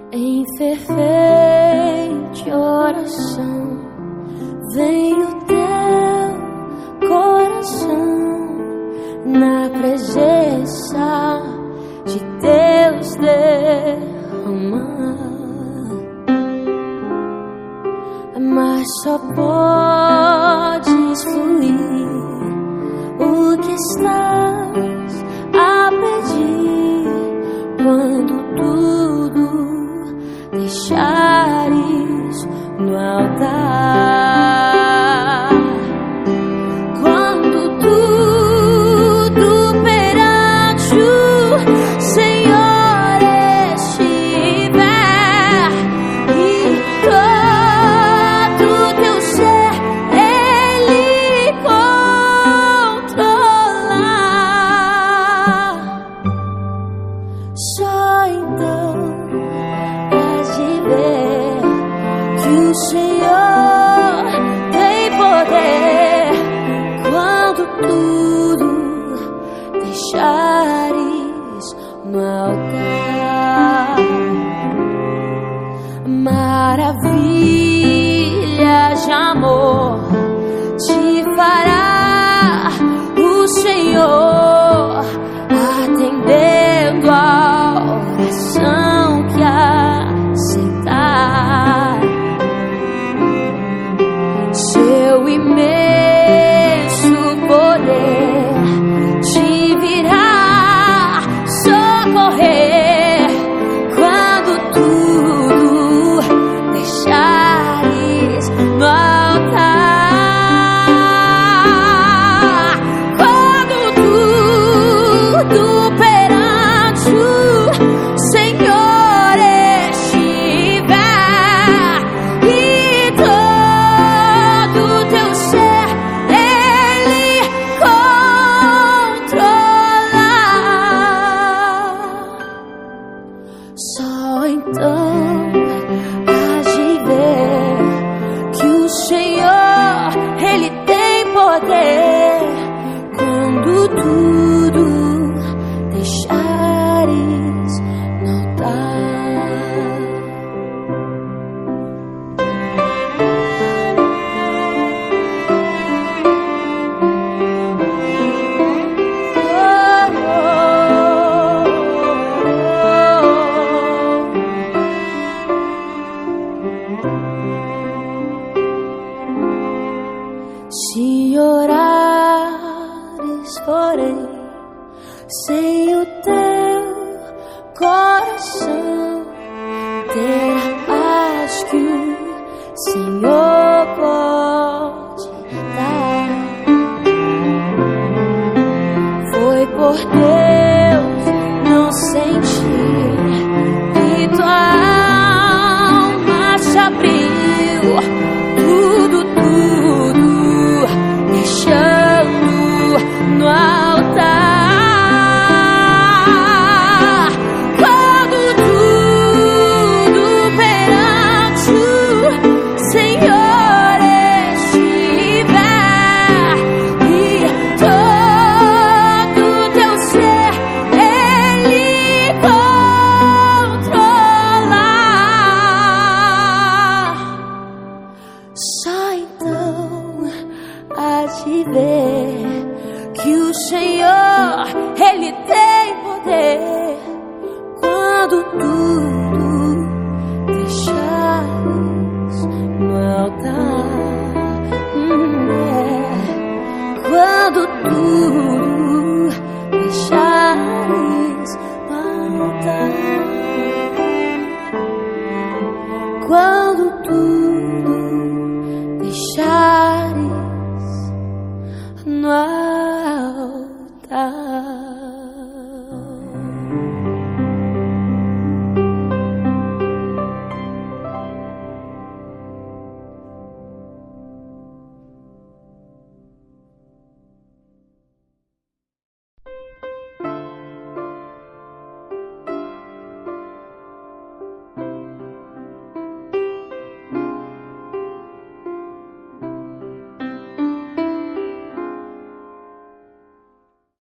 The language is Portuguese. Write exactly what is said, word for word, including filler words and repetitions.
Em fervente oração vem o teu coração na presença de Deus derramar, mas só podes fluir o que estás a pedir quando tudo deixares no altar. Quando tudo perante o Senhor estiver e todo teu ser Ele controlar, só então que o Senhor tem poder quando tudo deixares no altar. Maravilhas de amor te fará o Senhor, atendendo a oração que aceitar. Seu imenso poder te virá socorrer quando tudo deixares no altar. Quando tudo perante o Senhor estiver e todo teu ser Ele controlar, só então hás de ver que o Senhor Ele tem poder quando tudo deixares no altar. Se orares, porém, sem o teu coração, terás que o Senhor pode dar. Foi por Deus não sentir que tua alma se abriu, tudo, tudo deixando no altar. Quando tudo perante o Senhor estiver e todo teu ser Ele controlar, só então hás de ver que o Senhor Ele tem poder quando tudo deixares no altar. Hum, é. Quando tudo deixares no altar. Quando tudo